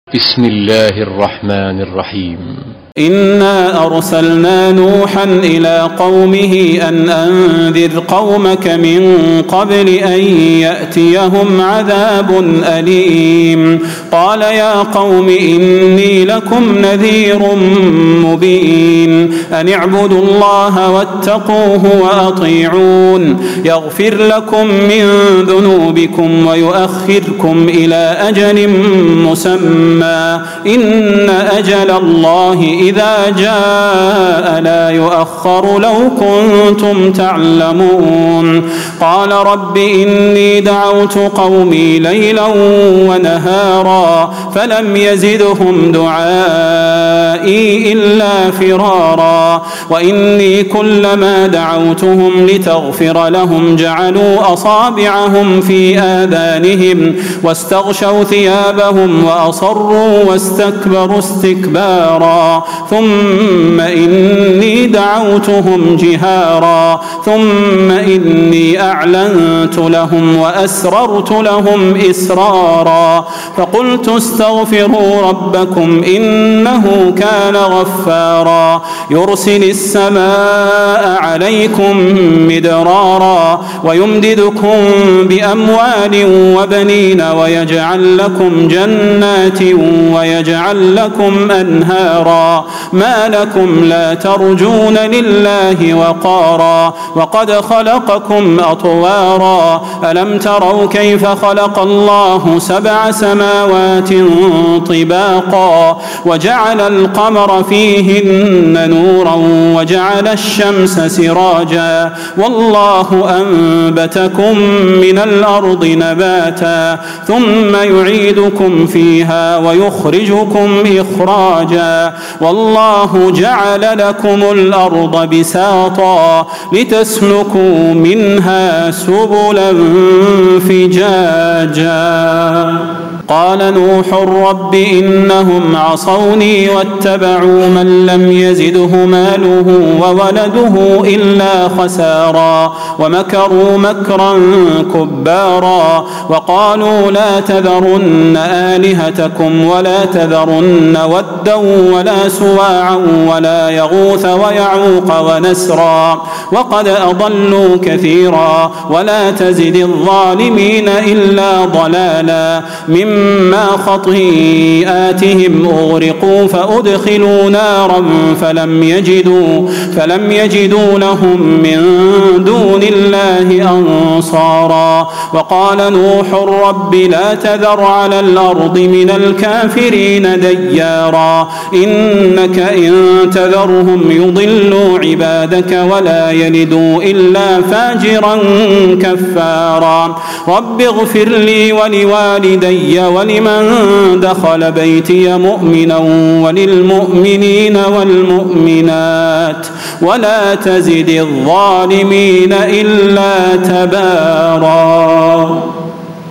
بسم الله الرحمن الرحيم. إنا أرسلنا نوحا إلى قومه أن أنذر قومك من قبل أن يأتيهم عذاب أليم. قال يا قوم إني لكم نذير مبين أن اعبدوا الله واتقوه وأطيعون يغفر لكم من ذنوبكم ويؤخركم إلى أجل مسمى إن أجل الله إذا جاء لا يؤخر لو كنتم تعلمون. قال رب إني دعوت قومي ليلا ونهارا فلم يزدهم دعائي إلا فرارا وإني كلما دعوتهم لتغفر لهم جعلوا أصابعهم في آذانهم واستغشوا ثيابهم وأصروا واستكبروا استكبارا ثم إني دعوتهم جهارا ثم إني أعلنت لهم وأسررت لهم إسرارا فقلت استغفروا ربكم إنه كان غفارا يرسل السماء عليكم مدرارا ويمددكم بأموال وبنين ويجعل لكم جنات ويجعل لكم أنهارا ما لكم لا ترجون لله وقارا وقد خلقكم أطوارا ألم تروا كيف خلق الله 7 سماوات طباقا وجعل القمر فيهن نورا وجعل الشمس سراجا والله أنبتكم من الأرض نباتا ثم يعيدكم فيها ويخرجكم إخراجا والله جعل لكم الأرض بساطا لتسلكوا منها سبلا فجاجا. قال نوح رب إنهم عصوني واتبعوا من لم يزده ماله وولده إلا خسارا ومكروا مكرا كبارا وقالوا لا تذرن آلهتكم ولا تذرن ودا ولا سواعا ولا يغوث ويعوق ونسرا وقد أضلوا كثيرا ولا تزد الظالمين إلا ضلالا مما خطيئاتهم أغرقوا فأدخلوا نارا فلم يجدوا لهم من دون الله أنصارا. وقال نوح رب لا تذر على الأرض من الكافرين ديارا إنك إن تذرهم يضلوا عبادك ولا يلدوا إلا فاجرا كفارا. رب اغفر لي ولوالدي ولمن دخل بيتي مؤمنا وللمؤمنين والمؤمنات ولا تزد الظالمين إلا تبارا.